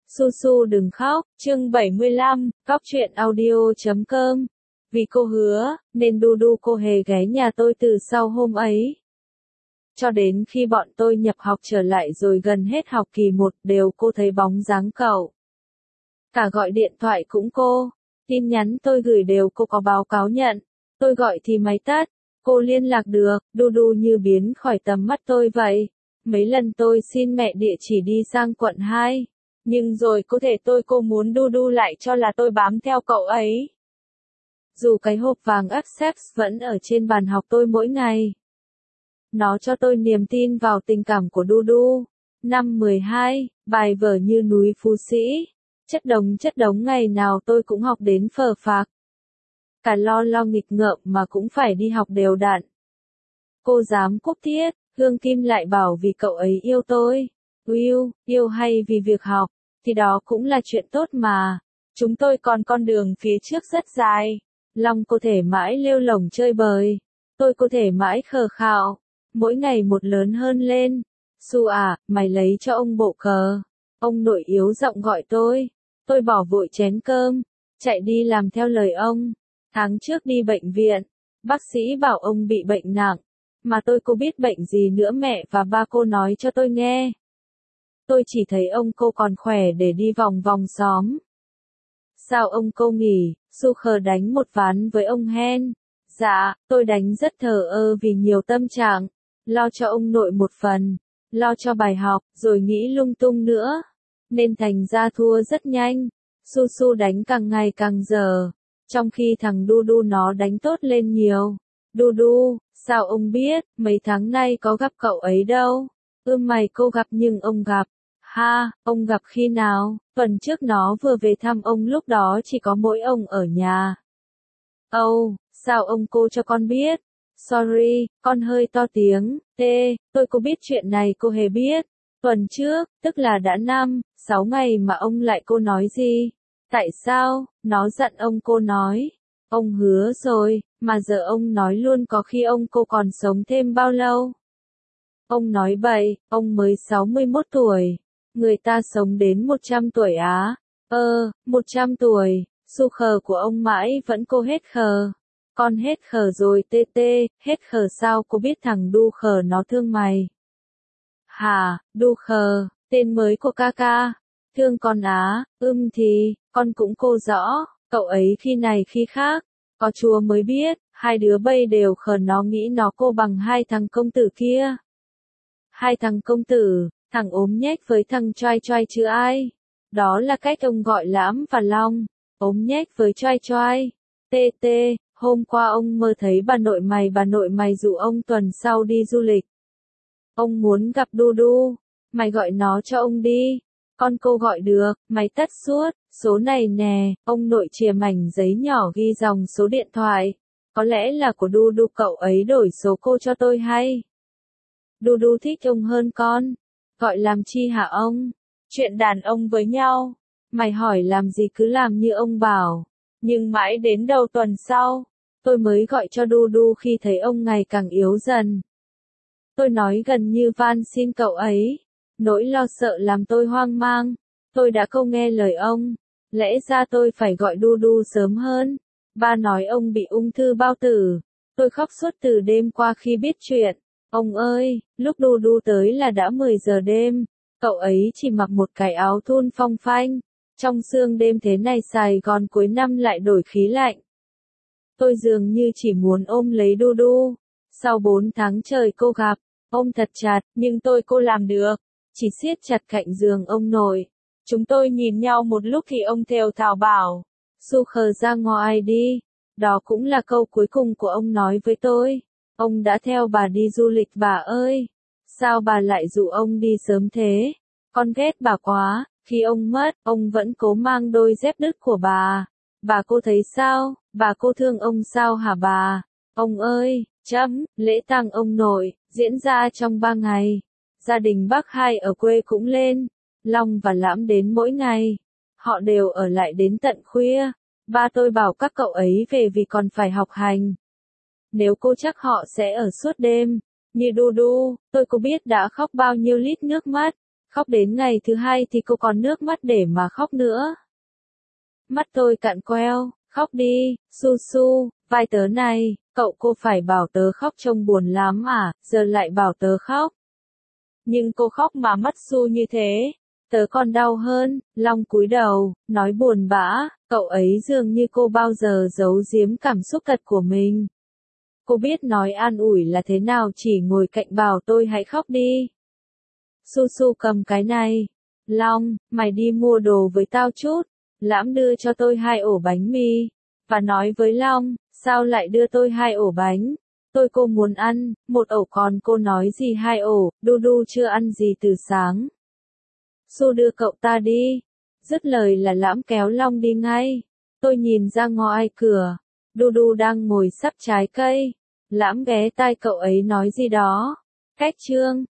Su Su đừng khóc, chương 75, Góc truyện audio.com. Vì cô hứa, nên Du cô hề ghé nhà tôi từ sau hôm ấy. Cho đến khi bọn tôi nhập học trở lại rồi gần hết học kỳ 1 đều cô thấy bóng dáng cậu. Cả gọi điện thoại cũng cô, tin nhắn tôi gửi đều cô có báo cáo nhận, tôi gọi thì máy tắt, cô liên lạc được, Du như biến khỏi tầm mắt tôi vậy. Mấy lần tôi xin mẹ địa chỉ đi sang quận 2. Nhưng rồi có thể cô muốn Du lại cho là tôi bám theo cậu ấy. Dù cái hộp vàng Access vẫn ở trên bàn học tôi mỗi ngày. Nó cho tôi niềm tin vào tình cảm của Du. Năm 12, bài vở như núi Phú Sĩ. Chất đống ngày nào tôi cũng học đến phờ phạc. Cả lo nghịch ngợm mà cũng phải đi học đều đặn. Cô dám quốc thiết, Hương Kim lại bảo vì cậu ấy yêu tôi. Yêu hay vì việc học, thì đó cũng là chuyện tốt mà. Chúng tôi còn con đường phía trước rất dài. Long có thể mãi lêu lổng chơi bời. Tôi có thể mãi khờ khạo. Mỗi ngày một lớn hơn lên. Su à, mày lấy cho ông bộ cờ. Ông nội yếu giọng gọi tôi. Tôi bỏ vội chén cơm. Chạy đi làm theo lời ông. Tháng trước đi bệnh viện. Bác sĩ bảo ông bị bệnh nặng. Mà tôi có biết bệnh gì nữa mẹ và ba cô nói cho tôi nghe. Tôi chỉ thấy ông cô còn khỏe để đi vòng vòng xóm. Sao ông cô nghỉ, Su khờ đánh một ván với ông Hen. Dạ, tôi đánh rất thờ ơ vì nhiều tâm trạng. Lo cho ông nội một phần, lo cho bài học, rồi nghĩ lung tung nữa. Nên thành ra thua rất nhanh. Su đánh càng ngày càng dở. Trong khi thằng Du nó đánh tốt lên nhiều. Du, sao ông biết, mấy tháng nay có gặp cậu ấy đâu? Mày cô gặp nhưng ông gặp. Ha, ông gặp khi nào? Tuần trước nó vừa về thăm ông lúc đó chỉ có mỗi ông ở nhà. Sao ông cô cho con biết? Sorry, con hơi to tiếng. Tôi có biết chuyện này cô hề biết. Tuần trước, tức là đã 6 ngày mà ông lại cô nói gì? Tại sao? Nó giận ông cô nói. Ông hứa rồi, mà giờ ông nói luôn có khi ông cô còn sống thêm bao lâu? Ông nói bậy, ông mới 61 tuổi. Người ta sống đến 100 tuổi á. 100 tuổi, Su khờ của ông mãi vẫn cô hết khờ. Con hết khờ rồi hết khờ sao cô biết thằng Du khờ nó thương mày? Hả, Du khờ, tên mới của ca. Thương con á, thì, con cũng cô rõ, cậu ấy khi này khi khác. Có Chúa mới biết, hai đứa bây đều khờ nó nghĩ nó cô bằng hai thằng công tử kia. Hai thằng công tử, thằng ốm nhách với thằng choai chứ ai. Đó là cách ông gọi Lãm và Long. Ốm nhách với choai. Hôm qua ông mơ thấy bà nội mày dụ ông tuần sau đi du lịch. Ông muốn gặp Du. Mày gọi nó cho ông đi. Con cô gọi được, mày tắt suốt. Số này nè, ông nội chìa mảnh giấy nhỏ ghi dòng số điện thoại. Có lẽ là của Du cậu ấy đổi số cô cho tôi hay. Du thích ông hơn con. Gọi làm chi hả ông? Chuyện đàn ông với nhau. Mày hỏi làm gì cứ làm như ông bảo. Nhưng mãi đến đầu tuần sau, tôi mới gọi cho Du khi thấy ông ngày càng yếu dần. Tôi nói gần như van xin cậu ấy. Nỗi lo sợ làm tôi hoang mang. Tôi đã không nghe lời ông. Lẽ ra tôi phải gọi Du sớm hơn. Ba nói ông bị ung thư bao tử. Tôi khóc suốt từ đêm qua khi biết chuyện. Ông ơi, lúc Du tới là đã 10 giờ đêm. Cậu ấy chỉ mặc một cái áo thun phong phanh. Trong sương đêm thế này Sài Gòn cuối năm lại đổi khí lạnh. Tôi dường như chỉ muốn ôm lấy Du. Sau 4 tháng trời cô gặp, ôm thật chặt, nhưng cô làm được. Chỉ siết chặt cạnh giường ông nội. Chúng tôi nhìn nhau một lúc thì ông thều thào bảo. Su khờ ra ngoài đi. Đó cũng là câu cuối cùng của ông nói với tôi. Ông đã theo bà đi du lịch bà ơi. Sao bà lại dụ ông đi sớm thế? Con ghét bà quá. Khi ông mất, ông vẫn cố mang đôi dép đứt của bà. Bà cô thấy sao? Bà cô thương ông sao hả bà? Ông ơi, lễ tang ông nội, diễn ra trong 3 ngày. Gia đình bác Hai ở quê cũng lên. Long và Lãm đến mỗi ngày. Họ đều ở lại đến tận khuya. Ba tôi bảo các cậu ấy về vì còn phải học hành. Nếu cô chắc họ sẽ ở suốt đêm. Như Du, tôi có biết đã khóc bao nhiêu lít nước mắt. Khóc đến ngày thứ hai thì cô còn nước mắt để mà khóc nữa. Mắt tôi cạn queo, khóc đi, Su Su, vai tớ này, cậu cô phải bảo tớ khóc trông buồn lắm à, giờ lại bảo tớ khóc. Nhưng cô khóc mà mắt Su như thế, tớ còn đau hơn, Long cúi đầu, nói buồn bã, cậu ấy dường như cô bao giờ giấu giếm cảm xúc thật của mình. Cô biết nói an ủi là thế nào, chỉ ngồi cạnh bảo tôi hãy khóc đi. Su Su cầm cái này. Long, mày đi mua đồ với tao chút. Lãm đưa cho tôi 2 ổ bánh mì. Và nói với Long, sao lại đưa tôi 2 ổ bánh? Cô muốn ăn, 1 ổ, còn cô nói gì 2 ổ, Du Du chưa ăn gì từ sáng. Su đưa cậu ta đi. Dứt lời là Lãm kéo Long đi ngay. Tôi nhìn ra ngoài cửa. Du Du đang ngồi sắp trái cây. Lãm ghé tai cậu ấy nói gì đó. Cách chương.